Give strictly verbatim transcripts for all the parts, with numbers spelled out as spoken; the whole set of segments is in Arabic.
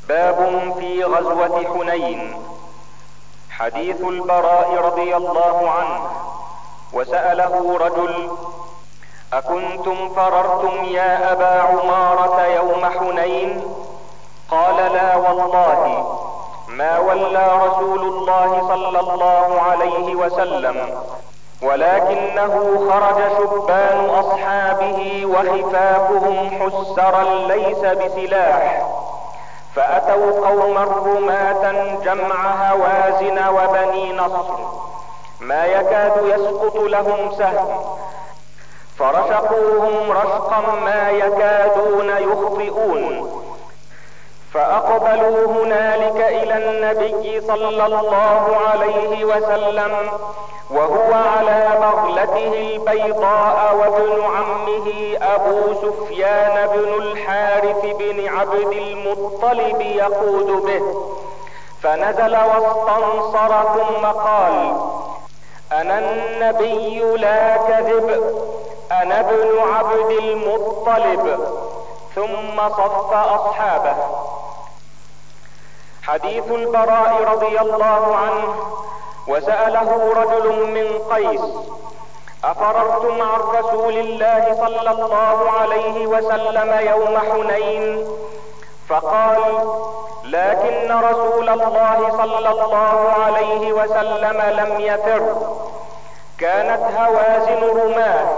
باب في غزوة حنين. حديث البراء رضي الله عنه: وسأله رجل: أكنتم فررتم يا أبا عمارة يوم حنين؟ قال: لا والله، ما ولى رسول الله صلى الله عليه وسلم، ولكنه خرج شبان أصحابه وخفافهم حسرا ليس بسلاح، فأتوا قوما رماة جمع هوازن وبني نصر، ما يكاد يسقط لهم سهم، فرشقوهم رشقا ما يكادون يخطئون، فأقبلوا هنالك إلى النبي صلى الله عليه وسلم وهو على بغلته البيضاء، وابن عمه أبو سفيان بن الحارث بن عبد المطلب يقود به، فنزل واستنصر ثم قال: أنا النبي لا كذب، أنا ابن عبد المطلب، ثم صف أصحابه. حديث البراء رضي الله عنه: وسأله رجل من قيس: أفررتم عن رسول الله صلى الله عليه وسلم يوم حنين؟ فقال: لكن رسول الله صلى الله عليه وسلم لم يفر، كانت هوازن رماه،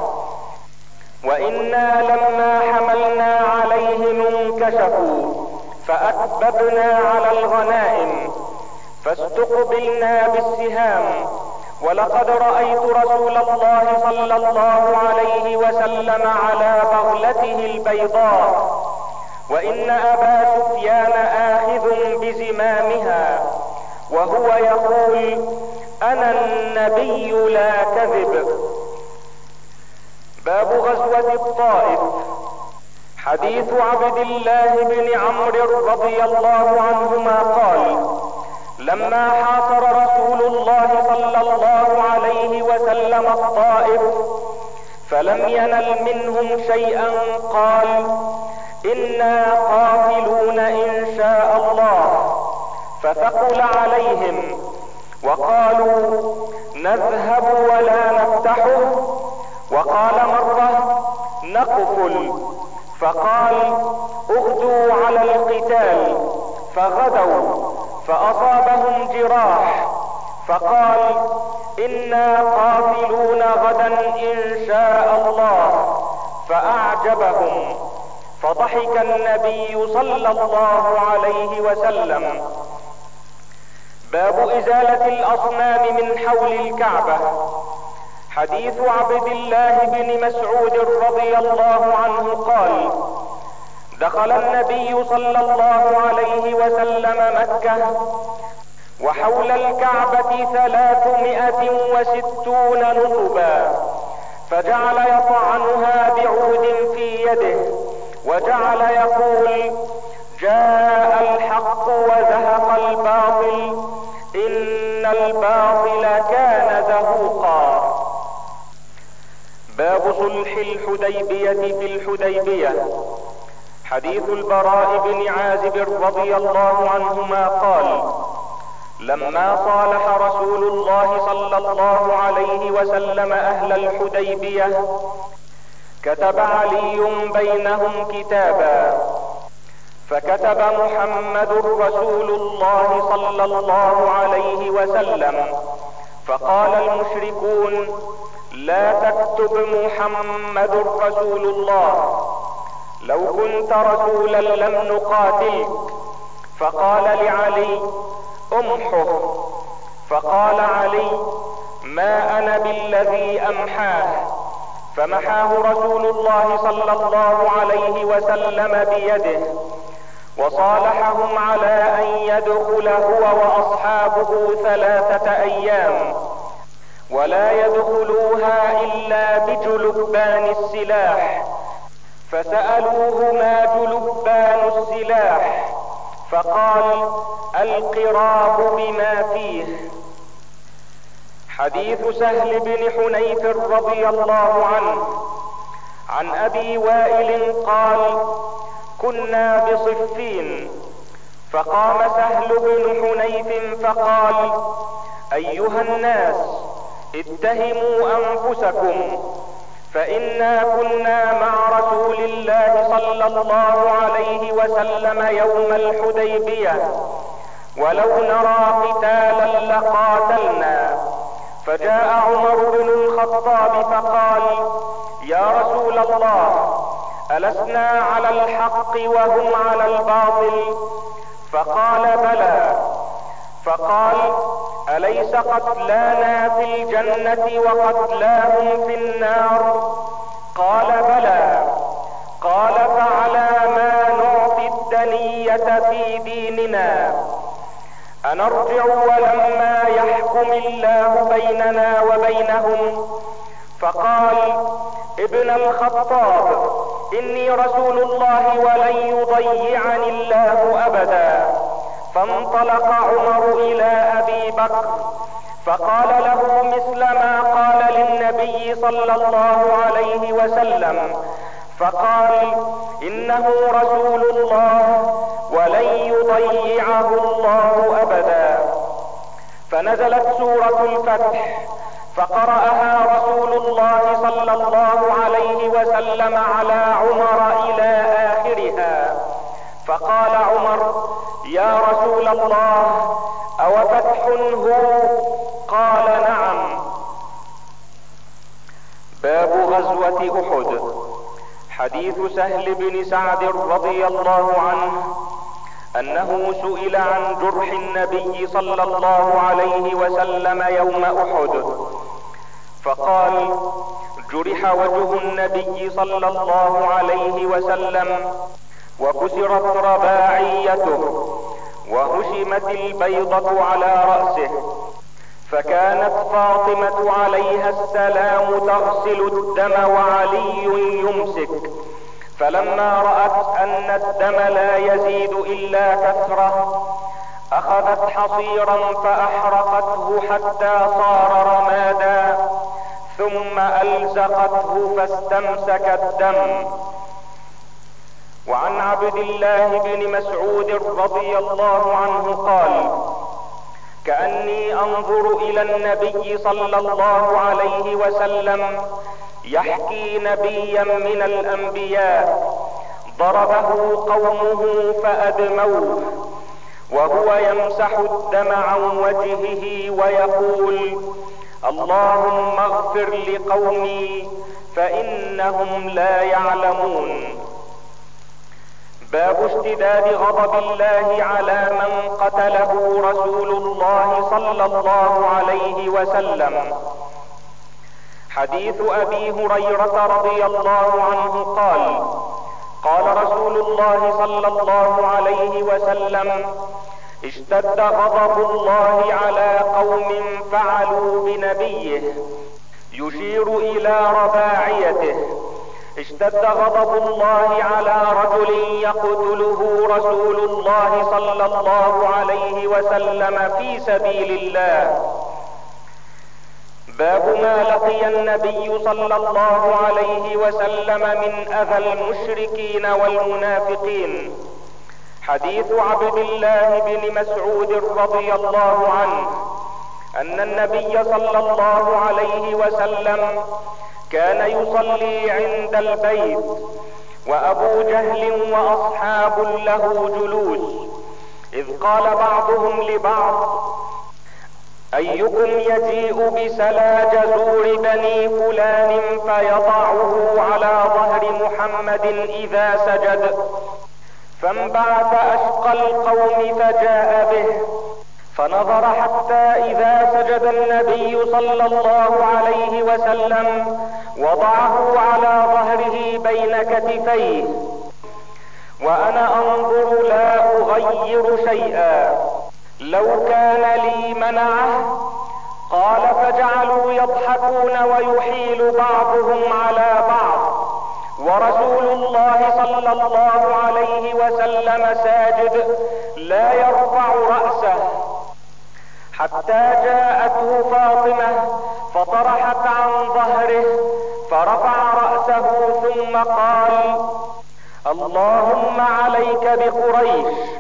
وإنا لما حملنا عليهم انكشفوا، فأكببنا على الغنائم، فاستقبلنا بالسهام، ولقد رأيت رسول الله صلى الله عليه وسلم على بغلته البيضاء، وإن أبا سفيان آخذ بزمامها، وهو يقول: أنا النبي لا كذب. باب غزوة الطائف. حديث عبد الله بن عمرو رضي الله عنهما قال: لما حاصر رسول الله صلى الله عليه وسلم الطائف فلم ينل منهم شيئا، قال: إنا قافلون إن شاء الله، فثقل عليهم وقالوا: نذهب ولا نفتحه، وقال مرة: نقفل، فقال: اغدوا على القتال، فغدوا فأصابهم جراح، فقال: إنا قافلون غدا إن شاء الله، فأعجبهم، فضحك النبي صلى الله عليه وسلم. باب إزالة الأصنام من حول الكعبة. حديث عبد الله بن مسعود رضي الله عنه قال: دخل النبي صلى الله عليه وسلم مكة، وحول الكعبة ثلاثمائة وستون نصبا، فجعل يطعنها بعود في يده، وجعل يقول: جاء الحق وزهق الباطل، إن الباطل كان زهوقا. باب صلح الحديبية في الحديبية. حديث البراء بن عازب رضي الله عنهما قال: لما صالح رسول الله صلى الله عليه وسلم أهل الحديبية كتب علي بينهم كتابا، فكتب: محمد رسول الله صلى الله عليه وسلم، فقال المشركون: لا تكتب محمد رسول الله، لو كنت رسولا لم نقاتلك. فقال لعلي: امحه، فقال علي: ما انا بالذي امحاه، فمحاه رسول الله صلى الله عليه وسلم بيده، وصالحهم على ان يدخل هو واصحابه ثلاثة ايام، ولا يدخلوها الا بجلبان السلاح، فسألوه: ما جلبان السلاح؟ فقال: القراب بما فيه. حديث سهل بن حنيف رضي الله عنه عن ابي وائل قال: كنا بصفين، فقام سهل بن حنيف فقال: ايها الناس، اتهموا انفسكم، فإنا كنا مع رسول الله صلى الله عليه وسلم يوم الحديبية، ولو نرى قتالا لقاتلنا. فجاء عمر بن الخطاب فقال: يا رسول الله، ألسنا على الحق وهم على الباطل؟ فقال: بلى. فقال: أليس قتلانا في الجنة وقتلاهم في النار؟ قال: بلى. قال: فعلى ما نعطي الدنية في ديننا؟ أنرجع ولما يحكم الله بيننا وبينهم؟ فقال: ابن الخطاب، إني رسول الله ولن يضيعني الله أبدا. فانطلق عمر إلى أبي بكر فقال له مثل ما قال للنبي صلى الله عليه وسلم، فقال: إنه رسول الله ولن يضيعه الله أبدا. فنزلت سورة الفتح فقرأها رسول الله صلى الله عليه وسلم على عمر إلى آخرها. فقال عمر: يا رسول الله، أو فتح هو؟ قال: نعم. باب غزوة أحد. حديث سهل بن سعد رضي الله عنه أنه سئل عن جرح النبي صلى الله عليه وسلم يوم أحد، فقال: جرح وجه النبي صلى الله عليه وسلم، وكسرت رباعيته، وهشمت البيضة على رأسه، فكانت فاطمة عليها السلام تغسل الدم وعلي يمسك، فلما رأت أن الدم لا يزيد إلا كثرة أخذت حصيرا فأحرقته حتى صار رمادا، ثم ألزقته فاستمسك الدم. وعن عبد الله بن مسعود رضي الله عنه قال: كأني أنظر إلى النبي صلى الله عليه وسلم يحكي نبيا من الأنبياء ضربه قومه فأدموه، وهو يمسح الدم عن وجهه ويقول: اللهم اغفر لقومي فإنهم لا يعلمون. باب اشتداد غضب الله على من قتله رسول الله صلى الله عليه وسلم. حديث أبي هريرة رضي الله عنه قال: قال رسول الله صلى الله عليه وسلم: اشتد غضب الله على قوم فعلوا بنبيه، يشير إلى رباعيته. اشتد غضب الله على رجل يقتله رسول الله صلى الله عليه وسلم في سبيل الله. باب ما لقي النبي صلى الله عليه وسلم من أذى المشركين والمنافقين. حديث عبد الله بن مسعود رضي الله عنه أن النبي صلى الله عليه وسلم كان يصلي عند البيت، وأبو جهل وأصحاب له جلوس، إذ قال بعضهم لبعض: أيكم يجيء بسلا جزور بني فلان فيضعه على ظهر محمد إذا سجد؟ فانبعث أشقى القوم فجاء به، فنظر حتى إذا سجد النبي صلى الله عليه وسلم وضعه على ظهره بين كتفيه، وأنا أنظر لا أغير شيئا، لو كان لي منعه. قال: فجعلوا يضحكون ويحيل بعضهم على بعض، ورسول الله صلى الله عليه وسلم ساجد لا يرفع رأسه، حتى جاءته فاطمة فطرحت عن ظهره فرفع رأسه ثم قال: اللهم عليك بقريش.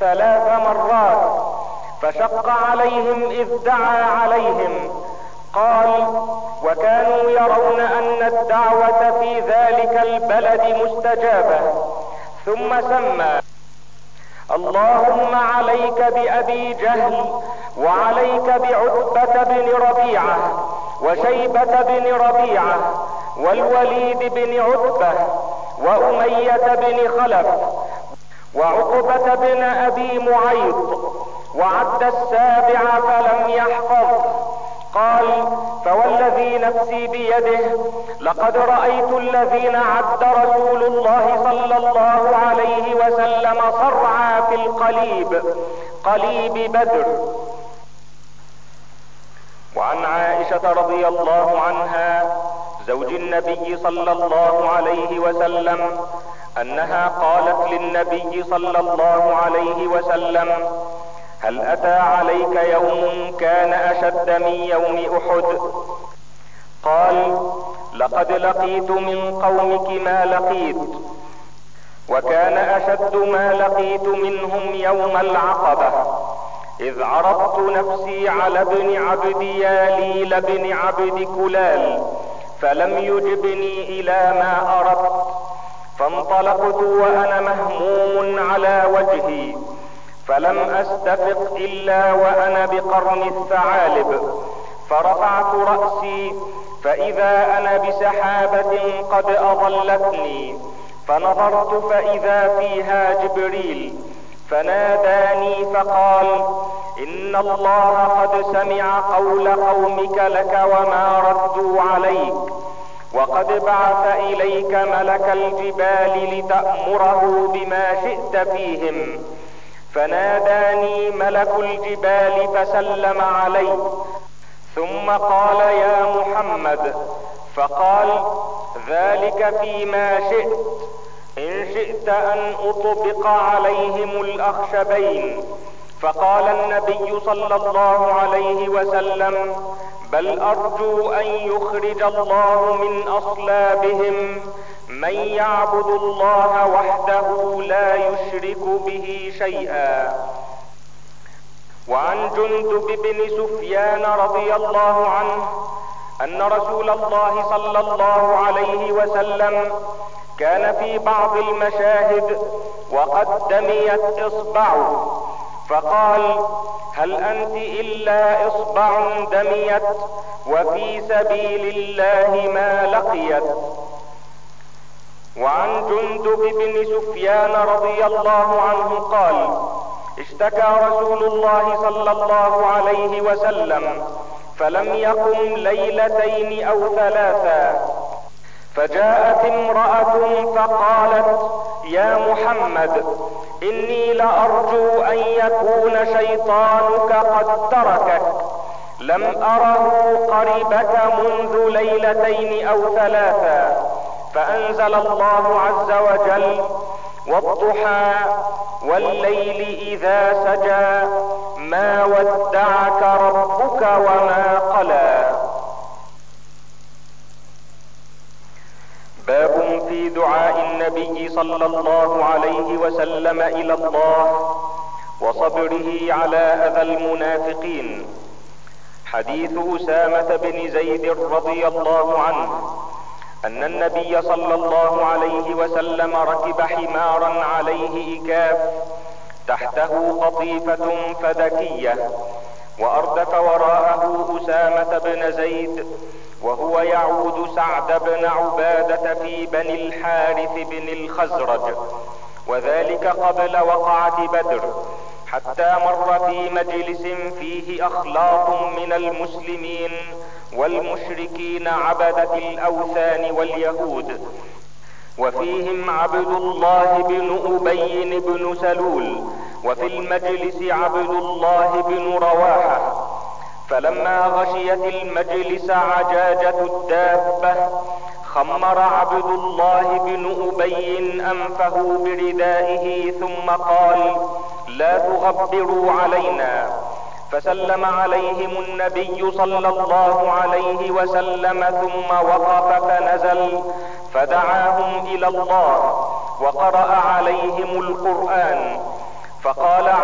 ثلاث مرات، فشق عليهم اذ دعا عليهم. قال: وكانوا يرون ان الدعوة في ذلك البلد مستجابة. ثم سمى: اللهم عليك بأبي جهل، وعليك بعتبة بن ربيعة، وشيبة بن ربيعة، والوليد بن عتبة، وأمية بن خلف، وعقبة بن أبي معيط. وعد السابع فلم يحفظ. قال: فوالذي نفسي بيده لقد رأيت الذين عد رسول الله صلى الله عليه وسلم صرعى في القليب، قليب بدر. وعن عائشة رضي الله عنها زوج النبي صلى الله عليه وسلم انها قالت للنبي صلى الله عليه وسلم: هل اتى عليك يوم كان اشد من يوم احد؟ قال: لقد لقيت من قومك ما لقيت، وكان اشد ما لقيت منهم يوم العقبة، اذ عرضت نفسي على ابن عبد ياليل بن عبد كلال فلم يجبني الى ما اردت، فانطلقت وانا مهموم على وجهي، فلم استفق الا وانا بقرن الثعالب، فرفعت رأسي فاذا انا بسحابة قد اظلتني، فنظرت فاذا فيها جبريل، فناداني فقال: ان الله قد سمع قول قومك لك وما ردوا عليك، وقد بعث اليك ملك الجبال لتأمره بما شئت فيهم. فناداني ملك الجبال فسلم علي، ثم قال: يا محمد. فقال: ذلك فيما شئت، ان شئت ان اطبق عليهم الاخشبين. فقال النبي صلى الله عليه وسلم: بل ارجو ان يخرج الله من اصلابهم من يعبد الله وحده لا يشرك به شيئا. وعن جندب بن سفيان رضي الله عنه ان رسول الله صلى الله عليه وسلم كان في بعض المشاهد وقد دميت اصبعه، فقال: هل انت الا اصبع دميت وفي سبيل الله ما لقيت. وعن جندب بن سفيان رضي الله عنه قال: اشتكى رسول الله صلى الله عليه وسلم فلم يقم ليلتين او ثلاثا، فجاءت امرأة فقالت: يا محمد، اني لارجو ان يكون شيطانك قد تركك، لم اره قربك منذ ليلتين او ثلاثا. فانزل الله عز وجل: والضحى والليل اذا سجى ما ودعك ربك وما قلى. باب في دعاء النبي صلى الله عليه وسلم الى الله وصبره على اذى المنافقين. حديث اسامة بن زيد رضي الله عنه ان النبي صلى الله عليه وسلم ركب حمارا عليه اكاف تحته قطيفة فدكية، واردف وراءه اسامة بن زيد وهو يعود سعد بن عبادة في بني الحارث بن الخزرج، وذلك قبل وقعة بدر، حتى مر في مجلس فيه اخلاط من المسلمين والمشركين عبدة الاوثان واليهود، وفيهم عبد الله بن ابي بن سلول، وفي المجلس عبد الله بن رواحة. فلما غشيت المجلس عجاجة الدابة خمر عبد الله بن ابي انفه بردائه ثم قال: لا تغبروا علينا. فسلم عليهم النبي صلى الله عليه وسلم ثم وقف فنزل فدعاهم الى الله وقرأ عليهم القرآن. فقال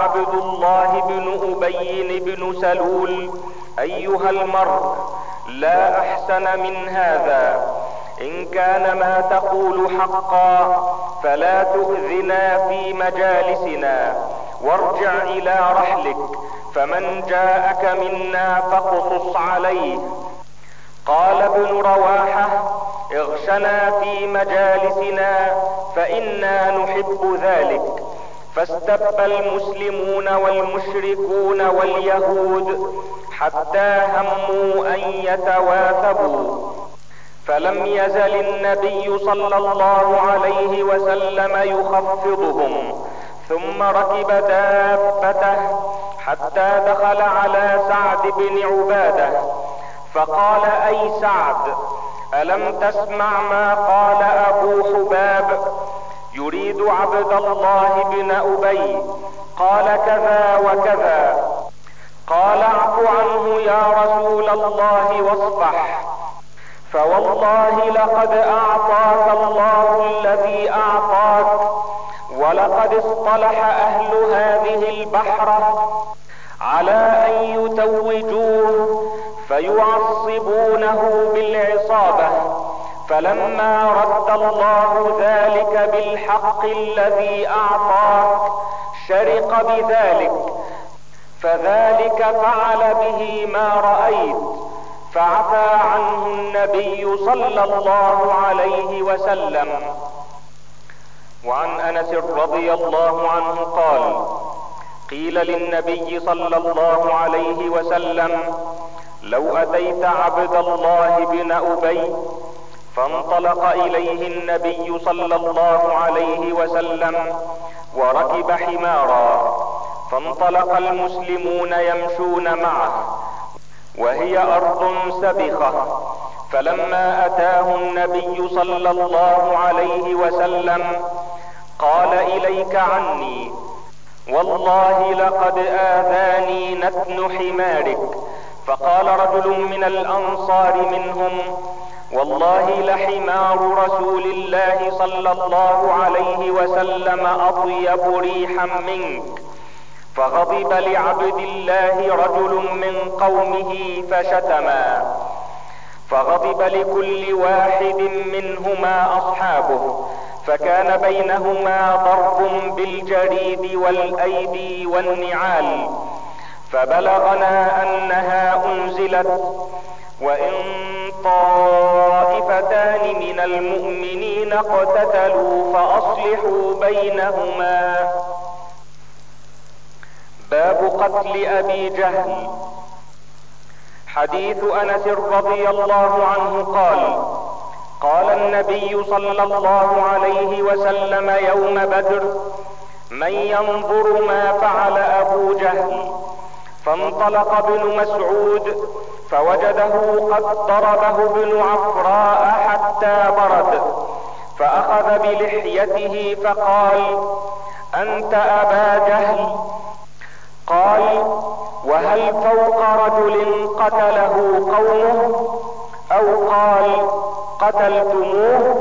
أبي بن سلول: أيها المرء، لا أحسن من هذا، إن كان ما تقول حقا فلا تؤذنا في مجالسنا، وارجع إلى رحلك، فمن جاءك منا فاقصص عليه. قال ابن رواحة: اغشنا في مجالسنا فإنا نحب ذلك. فاستب المسلمون والمشركون واليهود حتى هموا أن يتواثبوا، فلم يزل النبي صلى الله عليه وسلم يخفضهم، ثم ركب دابته حتى دخل على سعد بن عبادة، فقال: أي سعد، ألم تسمع ما قال أبو حباب؟ يريد عبد الله بن أبي، قال كذا وكذا. قال: اعف عنه يا رسول الله واصفح، فوالله لقد أعطاك الله الذي أعطاك، ولقد اصطلح أهل هذه البحرة على أن يتوجوه فيعصبونه بالعصابة، فلما رد الله ذلك بالحق الذي أعطاك شرق بذلك، فذلك فعل به ما رأيت، فعفى عنه النبي صلى الله عليه وسلم. وعن أنس رضي الله عنه قال: قيل للنبي صلى الله عليه وسلم: لو أتيت عبد الله بن أبي، فانطلق إليه النبي صلى الله عليه وسلم وركب حمارا، فانطلق المسلمون يمشون معه، وهي أرض سبخة، فلما أتاه النبي صلى الله عليه وسلم قال: إليك عني، والله لقد آذاني نتن حمارك. فقال رجل من الأنصار منهم: والله لحمار رسول الله صلى الله عليه وسلم أطيب ريحا منك. فغضب لعبد الله رجل من قومه فشتما، فغضب لكل واحد منهما أصحابه، فكان بينهما ضرب بالجريد والأيدي والنعال، فبلغنا أنها أنزلت: وإن طائفتان من المؤمنين اقتتلوا فأصلحوا بينهما. باب قتل أبي جهل. حديث أنس رضي الله عنه قال: قال النبي صلى الله عليه وسلم يوم بدر: من ينظر ما فعل أبو جهل؟ فانطلق ابن مسعود فوجده قد ضربه ابن عفراء حتى برد، فأخذ بلحيته فقال: أنت أبا جهل؟ قال: وهل فوق رجل قتله قومه؟ أو قال: قتلتموه؟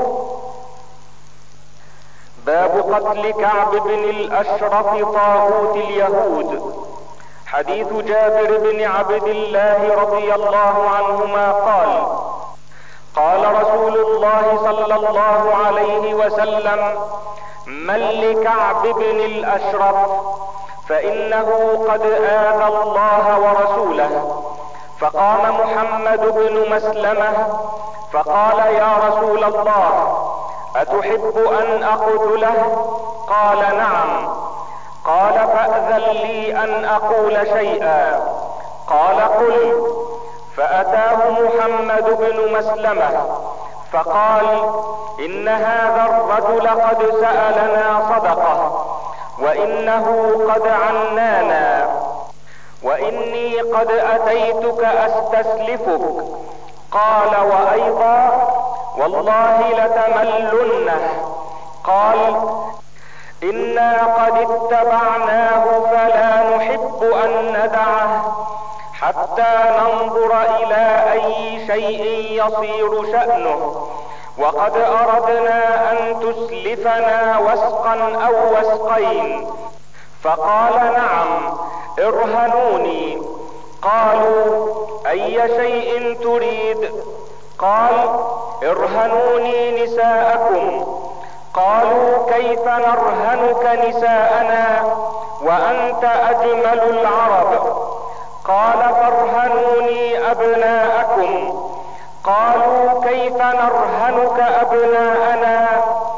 باب قتل كعب بن الأشرف طاغوت اليهود. حديث جابر بن عبد الله رضي الله عنهما قال: قال رسول الله صلى الله عليه وسلم: من لكعب بن الأشرف؟ فإنه قد آذى الله ورسوله. فقام محمد بن مسلمة فقال: يا رسول الله، أتحب أن أقتله؟ قال: نعم. قال: فأذن لي أن أقول شيئا. قال: قل. فأتاه محمد بن مسلمة فقال: إن هذا الرجل قد سألنا صدقة، وإنه قد عنانا، وإني قد أتيتك أستسلفك. قال: وأيضا؟ والله لتملنه. قال: إنا قد اتبعناه فلا نحب أن ندعه حتى ننظر إلى أي شيء يصير شأنه، وقد أردنا أن تسلفنا وسقا أو وسقين. فقال: نعم، ارهنوني. قالوا اي شيء تريد؟ قال ارهنوني نساءكم. قالوا كيف نرهنك نساءنا وانت اجمل العرب؟ قال فارهنوني ابناءكم. قالوا كيف نرهنك ابناءنا؟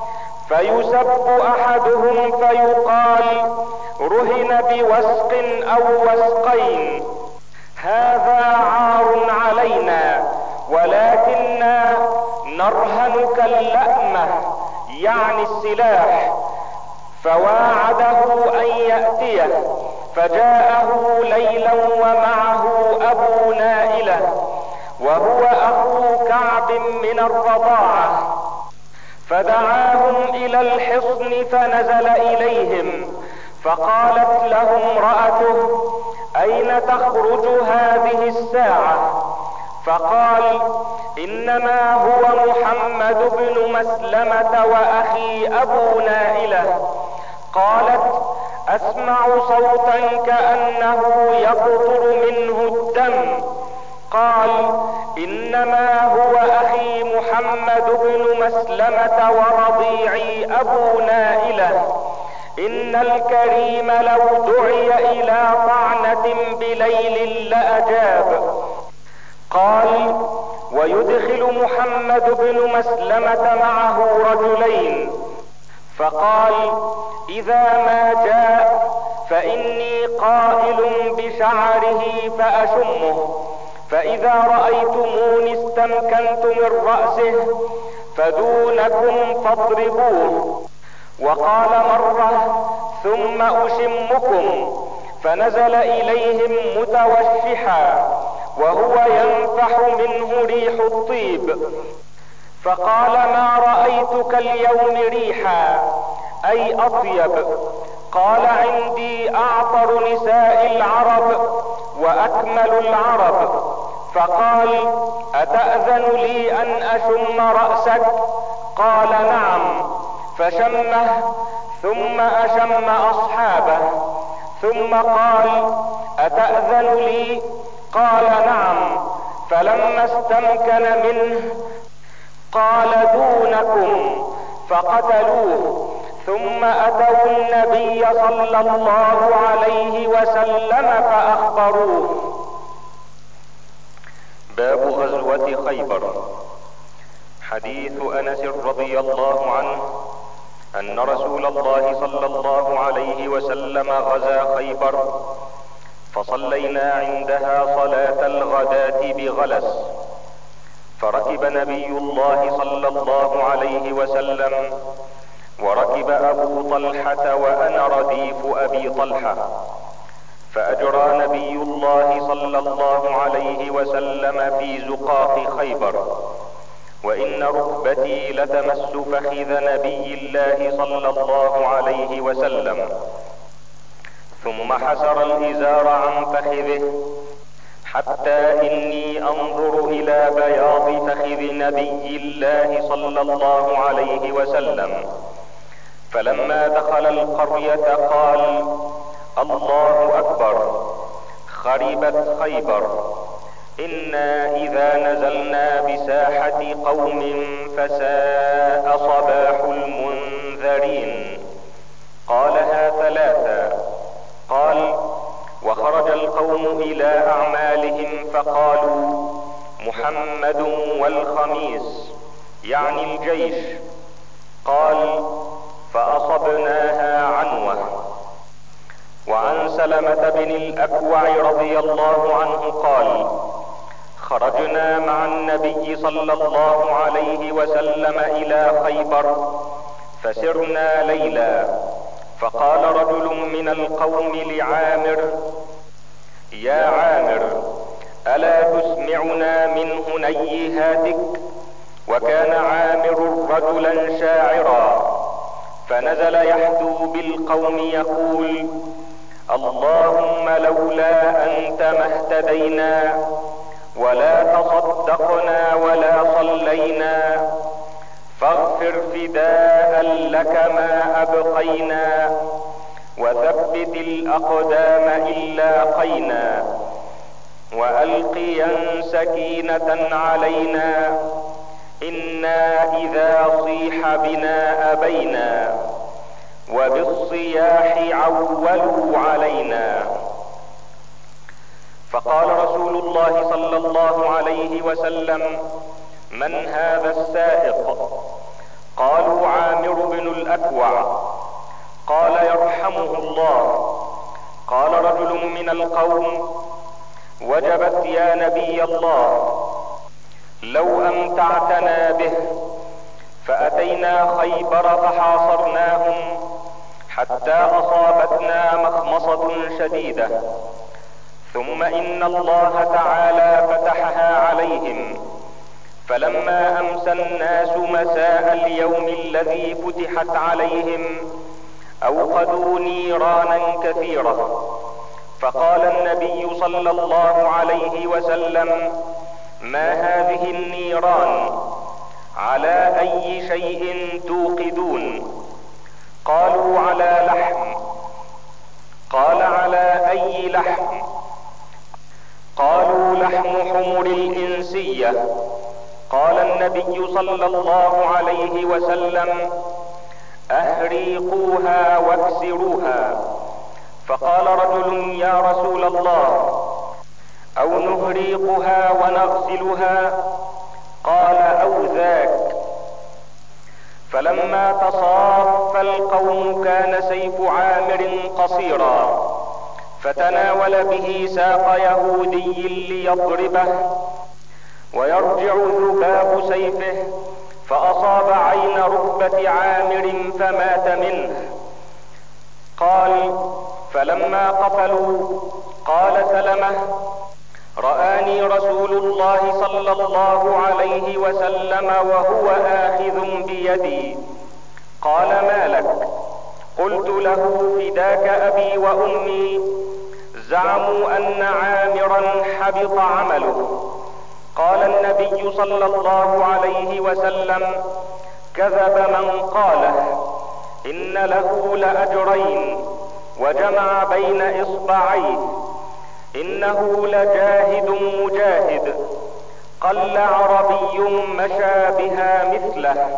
فيسب احدهم فيقال رهن بوسق او وسقين، هذا عار علينا، ولكننا نرهنك اللأمة يعني السلاح. فواعده ان يأتيه، فجاءه ليلا ومعه ابو نائلة وهو اخو كعب من الرضاعة، فدعاهم الى الحصن فنزل اليهم، فقالت له امرأته اين تخرج هذه الساعة؟ فقال انما هو محمد بن مسلمة واخي ابو نائلة. قالت اسمع صوتا كأنه يقطر منه الدم. قال انما هو اخي محمد بن مسلمة ورضيعي ابو نائلة. ان الكريم لو دعي الى طعنة بليل لاجاب. قال ويدخل محمد بن مسلمة معه رجلين، فقال اذا ما جاء فاني قائل بشعره فاشمه، فاذا رأيتموني استمكنت من رأسه فدونكم فاضربوه. وقال مرة ثم اشمكم، فنزل اليهم متوشحا وهو ينفح منه ريح الطيب، فقال ما رأيتك اليوم ريحا اي اطيب. قال عندي اعطر نساء العرب واكمل العرب. فقال اتأذن لي ان اشم رأسك؟ قال نعم. فشمه ثم اشم اصحابه، ثم قال اتأذن لي؟ قال نعم. فلما استمكن منه قال دونكم، فقتلوه. ثم اتوا النبي صلى الله عليه وسلم فاخبروه. باب غزوة خيبر. حديث انس رضي الله عنه ان رسول الله صلى الله عليه وسلم غزا خيبر، فصلينا عندها صلاة الغداة بغلس، فركب نبي الله صلى الله عليه وسلم وركب ابو طلحة وانا رديف ابي طلحة، فاجرى نبي الله صلى الله عليه وسلم في زقاق خيبر، وان ركبتي لتمس فخذ نبي الله صلى الله عليه وسلم، ثم حسر الازار عن فخذه حتى اني انظر الى بياض فخذ نبي الله صلى الله عليه وسلم. فلما دخل القرية قال الله اكبر، خربت خيبر، انا اذا نزلنا بساحة قوم فساء صباح المنذرين. قالها ثلاثا. قال وخرج القوم الى اعمالهم فقالوا محمد والخميس يعني الجيش. قال فاصبناها عنوة. وعن سلمة بن الاكوع رضي الله عنه قال خرجنا مع النبي صلى الله عليه وسلم الى خيبر فسرنا ليلا، فقال رجل من القوم لعامر يا عامر الا تسمعنا من هنيهاتك؟ وكان عامر رجلا شاعرا، فنزل يحدو بالقوم يقول اللهم لولا انت ما اهتدينا ولا تصدقنا ولا صلينا، فاغفر فداء لك ما ابقينا، وثبت الأقدام إن لاقينا، وألقيا سكينة علينا، إنا إذا صيح بنا أبينا، وبالصياح عولوا علينا. فقال رسول الله صلى الله عليه وسلم: من هذا السائق؟ قالوا: عامر بن الأكوع. قال: يرحمه الله. قال رجل من القوم: وجبت يا نبي الله، لو أمتعتنا به. فأتينا خيبر فحاصرناهم حتى أصابتنا مخمصة شديدة، ثم إن الله تعالى فتحها عليهم، فلما أمسى الناس مساء اليوم الذي فتحت عليهم أوقدوا نيرانا كثيرة. فقال النبي صلى الله عليه وسلم: ما هذه النيران؟ على أي شيء توقدون؟ قالوا: على لحم. قال: على أي لحم؟ قالوا: لحم حمر الإنسية. قال النبي صلى الله عليه وسلم: أهريقوها واكسروها. فقال رجل: يا رسول الله، أو نهريقها ونغسلها؟ قال: أو ذاك. فلما تصاف القوم كان سيف عامر قصيرا، فتناول به ساق يهودي ليضربه، ويرجع ذباب سيفه فأصاب عين ركبة عامر فمات منه. قال: فلما قتلوا قال سلمة: رآني رسول الله صلى الله عليه وسلم وهو آخذ بيدي. قال: ما لك؟ قلت له: فداك أبي وأمي، زعموا أن عامرا حبط عمله. قال النبي صلى الله عليه وسلم: كذب من قاله، إن له لأجرين، وجمع بين إصبعيه، إنه لجاهد مجاهد، قل عربي مشى بها مثله.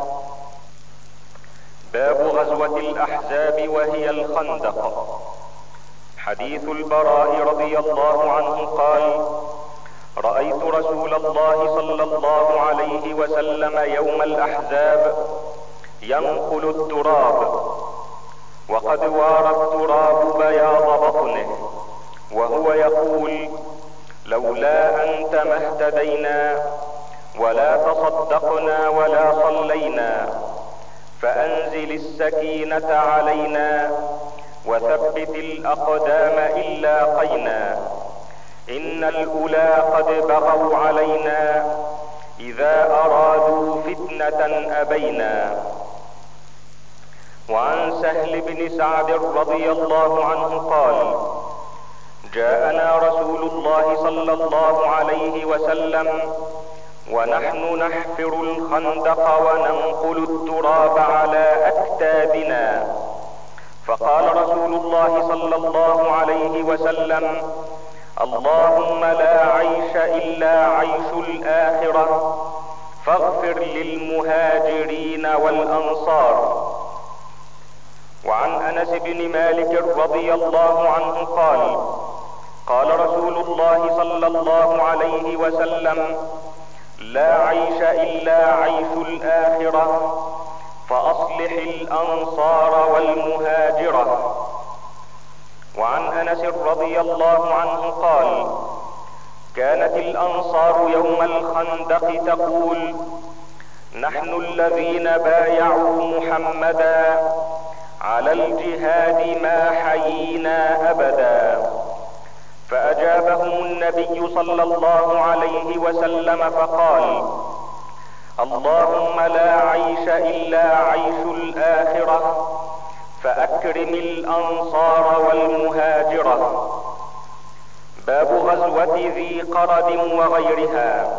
باب غزوة الأحزاب وهي الخندق. حديث البراء رضي الله عنه قال: رأيت رسول الله صلى الله عليه وسلم يوم الأحزاب ينقل التراب، وقد وارى التراب بياض بطنه، وهو يقول: لولا أنت ما اهتدينا، ولا تصدقنا، ولا صلينا، فأنزل السكينة علينا، وثبت الأقدام إن لاقينا، إن الأولى قد بغوا علينا، إذا أرادوا فتنة أبينا. وعن سهل بن سعد رضي الله عنه قال: جاءنا رسول الله صلى الله عليه وسلم ونحن نحفر الخندق وننقل التراب على أكتافنا، فقال رسول الله صلى الله عليه وسلم: اللهم لا عيش إلا عيش الآخرة، فاغفر للمهاجرين والأنصار. وعن أنس بن مالك رضي الله عنه قال: قال رسول الله صلى الله عليه وسلم: لا عيش إلا عيش الآخرة، فأصلح الأنصار والمهاجرة. وعن أنس رضي الله عنه قال: كانت الأنصار يوم الخندق تقول: نحن الذين بايعوا محمدا على الجهاد ما حيينا أبدا. فأجابهم النبي صلى الله عليه وسلم فقال: اللهم لا عيش إلا عيش الآخرة، فأكرم الأنصار والمهاجرة. باب غزوة ذي قرد وغيرها.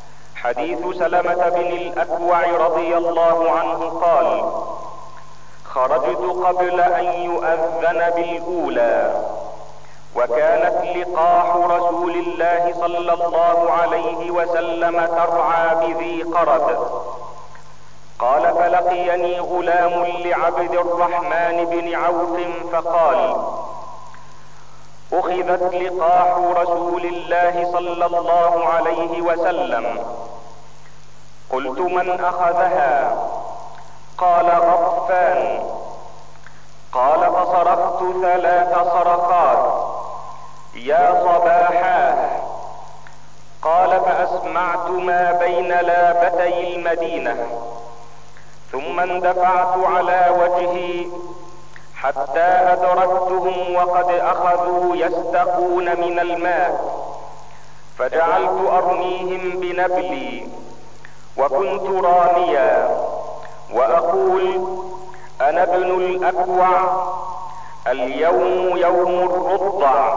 حديث سلمة بن الأكوع رضي الله عنه قال: خرجت قبل ان يؤذن بالاولى، وكانت لقاح رسول الله صلى الله عليه وسلم ترعى بذي قرد. قال: فلقيني غلام لعبد الرحمن بن عوف فقال: اخذت لقاح رسول الله صلى الله عليه وسلم. قلت: من اخذها؟ قال: غطفان. قال: فصرخت ثلاث صرخات: يا صباحاه. قال: فاسمعت ما بين لابتي المدينة، ثم اندفعت على وجهي حتى ادركتهم وقد اخذوا يستقون من الماء، فجعلت ارميهم بنبلي، وكنت راميا واقول: انا ابن الاكوع، اليوم يوم الرضع.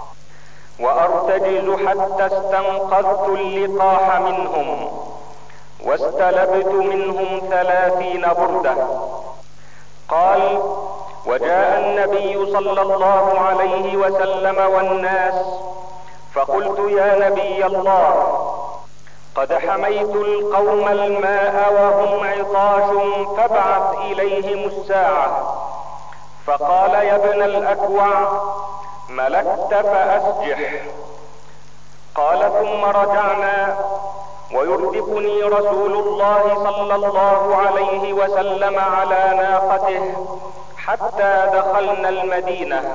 وارتجز حتى استنقذت اللقاح منهم، واستلبت منهم ثلاثين بردة. قال: وجاء النبي صلى الله عليه وسلم والناس، فقلت: يا نبي الله، قد حميت القوم الماء وهم عطاش، فابعث اليهم الساعة. فقال: يا ابن الاكوع، ملكت فاسجح. قال: ثم رجعنا، ويردفني رسول الله صلى الله عليه وسلم على ناقته حتى دخلنا المدينة.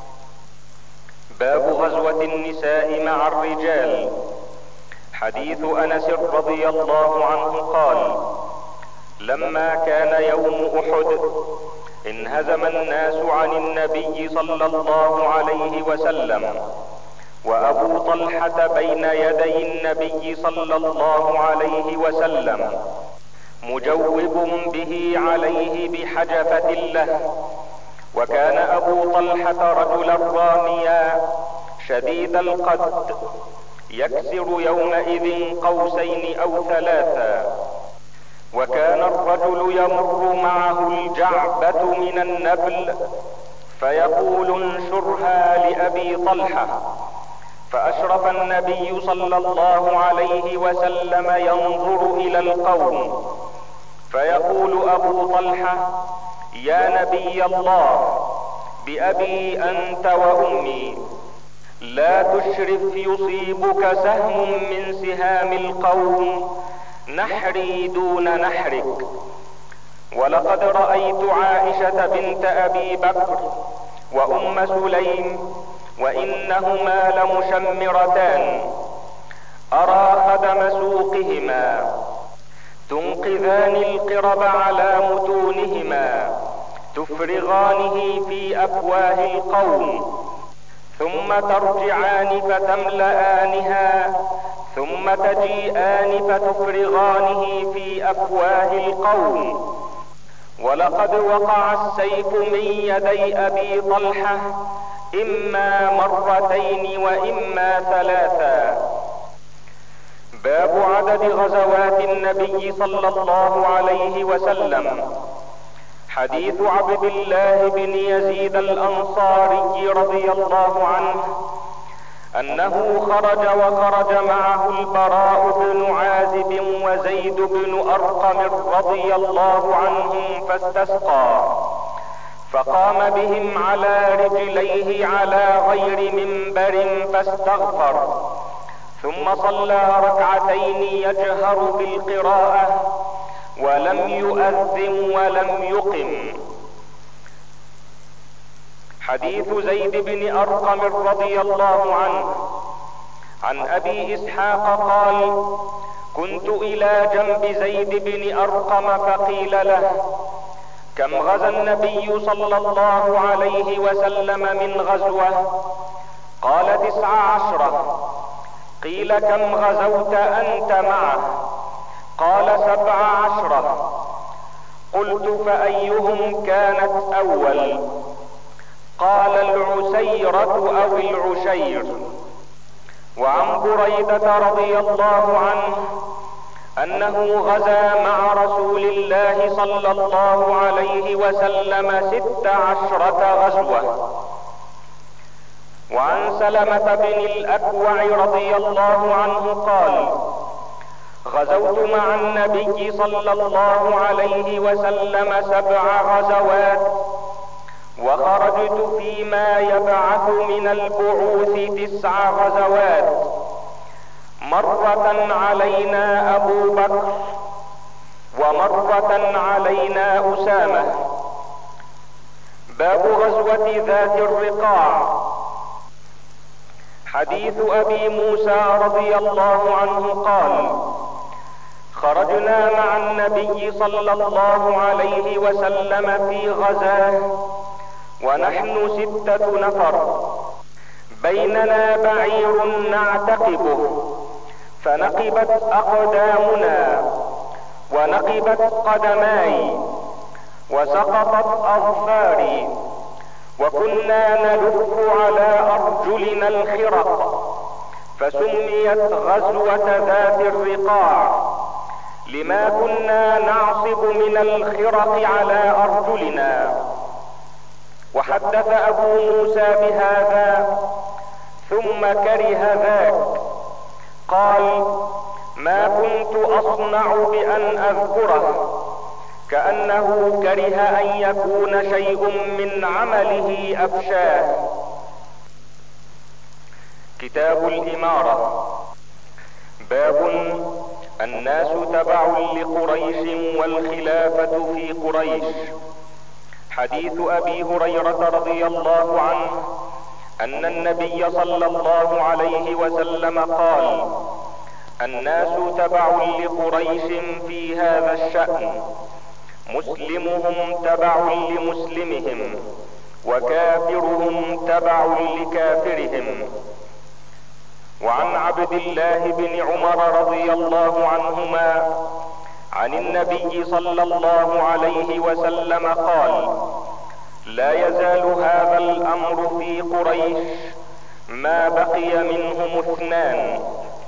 باب غزوة النساء مع الرجال. حديث انس رضي الله عنه قال: لما كان يوم احد انهزم الناس عن النبي صلى الله عليه وسلم، وابو طلحة بين يدي النبي صلى الله عليه وسلم مجوب به عليه بحجفة له. وكان ابو طلحة رجلا راميا شديد القد، يكسر يومئذ قوسين او ثلاثا. وكان الرجل يمر معه الجعبة من النبل فيقول: انشرها لابي طلحة. فاشرف النبي صلى الله عليه وسلم ينظر الى القوم، فيقول ابو طلحة: يا نبي الله، بأبي انت وامي، لا تشرف يصيبك سهم من سهام القوم، نحري دون نحرك. ولقد رأيت عائشة بنت ابي بكر وام سليم، وانهما لمشمرتان، ارى خدم سوقهما تنقذان القرب على متونهما، تفرغانه في افواه القوم، ثم ترجعان فتملآنها، ثم تجيئان فتفرغانه في افواه القوم. ولقد وقع السيف من يدي ابي طلحة اما مرتين واما ثلاثا. باب عدد غزوات النبي صلى الله عليه وسلم. حديث عبد الله بن يزيد الانصاري رضي الله عنه انه خرج وخرج معه البراء بن عازب وزيد بن ارقم رضي الله عنهم فاستسقى، فقام بهم على رجليه على غير منبر فاستغفر، ثم صلى ركعتين يجهر بالقراءة ولم يؤذن ولم يقم. حديث زيد بن ارقم رضي الله عنه عن ابي اسحاق قال: كنت الى جنب زيد بن ارقم فقيل له: كم غزا النبي صلى الله عليه وسلم من غزوة؟ قال: تسع عشرة. قيل: كم غزوت انت معه؟ قال: سبع عشرة. قلت: فايهم كانت اول؟ قال: العسيرة او العشير. وعن بريدة رضي الله عنه انه غزا مع رسول الله صلى الله عليه وسلم ست عشرة غزوة. وعن سلمة بن الاكوع رضي الله عنه قال: غزوت مع النبي صلى الله عليه وسلم سبع غزوات، وخرجت فيما يبعث من البعوث تسع غزوات. مرة علينا ابو بكر، ومرة علينا اسامة. باب غزوة ذات الرقاع. حديث ابي موسى رضي الله عنه قال: خرجنا مع النبي صلى الله عليه وسلم في غزاه ونحن ستة نفر، بيننا بعير نعتقبه، فنقبت اقدامنا ونقبت قدماي وسقطت اظفاري، وكنا نلف على ارجلنا الخرق، فسميت غزوة ذات الرقاع لما كنا نعصب من الخرق على ارجلنا. وحدث ابو موسى بهذا ثم كره ذاك، قال: ما كنت اصنع بان اذكره، كأنه كره ان يكون شيء من عمله افشاه. كتاب الامارة. باب الناس تبع لقريش والخلافة في قريش. حديث ابي هريرة رضي الله عنه ان النبي صلى الله عليه وسلم قال: الناس تبع لقريش في هذا الشأن، مسلمهم تبع لمسلمهم، وكافرهم تبع لكافرهم. وعن عبد الله بن عمر رضي الله عنهما عن النبي صلى الله عليه وسلم قال: لا يزال هذا الامر في قريش ما بقي منهم اثنان.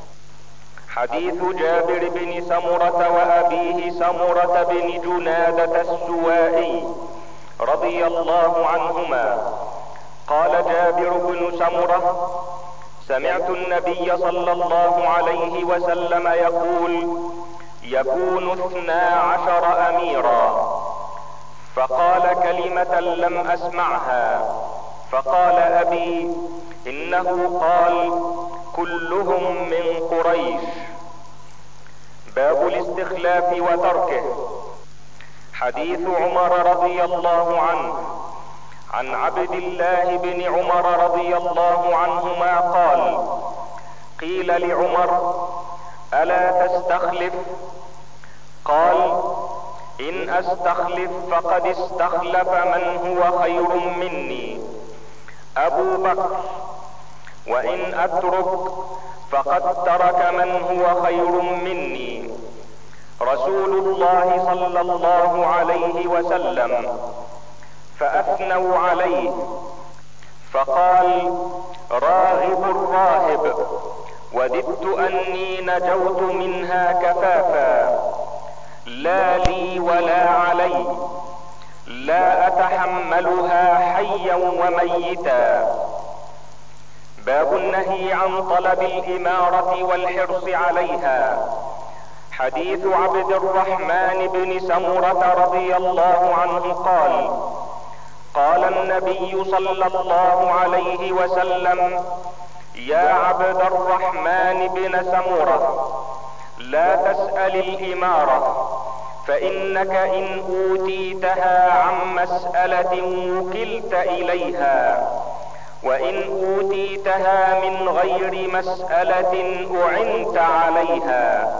حديث جابر بن سمرة وابيه سمرة بن جنادة السوائي رضي الله عنهما قال جابر بن سمرة: سمعت النبي صلى الله عليه وسلم يقول: يكون اثنا عشر اميرا. فقال كلمة لم اسمعها، فقال ابي: انه قال: كلهم من قريش. باب الاستخلاف وتركه. حديث عمر رضي الله عنه عن عبد الله بن عمر رضي الله عنهما قال: قيل لعمر: الا تستخلف؟ قال: ان استخلف فقد استخلف من هو خير مني، ابو بكر، وان اترك فقد ترك من هو خير مني، رسول الله صلى الله عليه وسلم. فاثنوا عليه، فقال: راغب راهب، وددت اني نجوت منها كفافا، لا لي ولا علي، لا اتحملها حيا وميتا. باب النهي عن طلب الامارة والحرص عليها. حديث عبد الرحمن بن سمرة رضي الله عنه قال: قال النبي صلى الله عليه وسلم: يا عبد الرحمن بن سمرة، لا تسأل الامارة، فانك ان اوتيتها عن مسألة وكلت اليها، وان اوتيتها من غير مسألة اعنت عليها.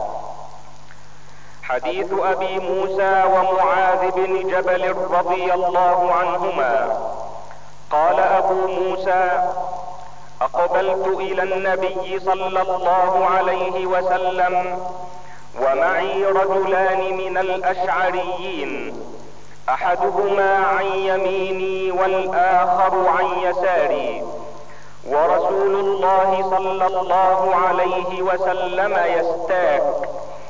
حديث ابي موسى ومعاذ بن جبل رضي الله عنهما قال ابو موسى: اقبلت الى النبي صلى الله عليه وسلم ومعي رجلان من الاشعريين، احدهما عن يميني والاخر عن يساري، ورسول الله صلى الله عليه وسلم يستاك،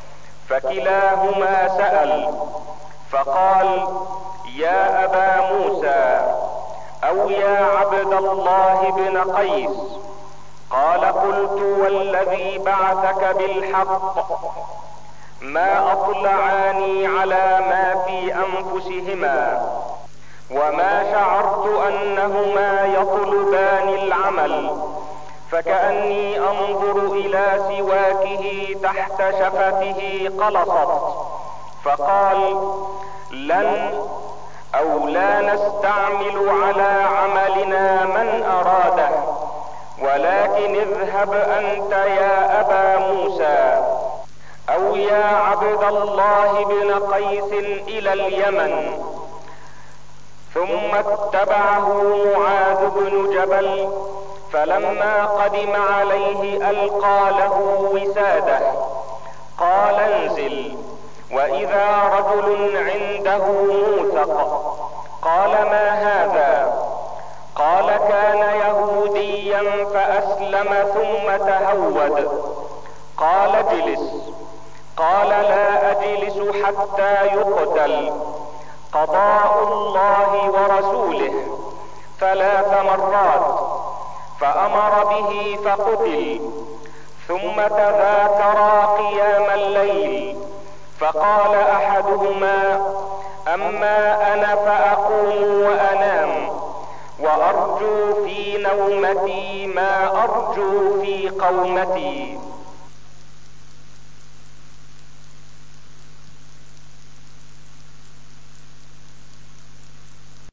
فكلاهما سأل، فقال: يا أبا موسى، أو يا عبد الله بن قيس. قال: قلت والذي بعثك بالحق ما أطلعاني على ما في أنفسهما، وما شعرت أنهما يطلبان العمل، فكأني أنظر إلى سواكه تحت شفته قلصت. فقال: لن أو لا نستعمل على عملنا من أراده، ولكن اذهب أنت يا أبا موسى أو يا عبد الله بن قيس إلى اليمن. ثم اتبعه معاذ بن جبل، فلما قدم عليه ألقى له وساده، قال: انزل. وإذا رجل عنده موثق. قال: ما هذا؟ قال: كان يهوديا فأسلم ثم تهود. قال: اجلس. قال: لا أجلس حتى يقتل. قضاء الله ورسوله. ثلاث مرات، فأمر به فقتل. ثم تذاكرا قيام الليل، فقال أحدهما: أما أنا فأقوم وأنام، وأرجو في نومتي ما أرجو في قومتي.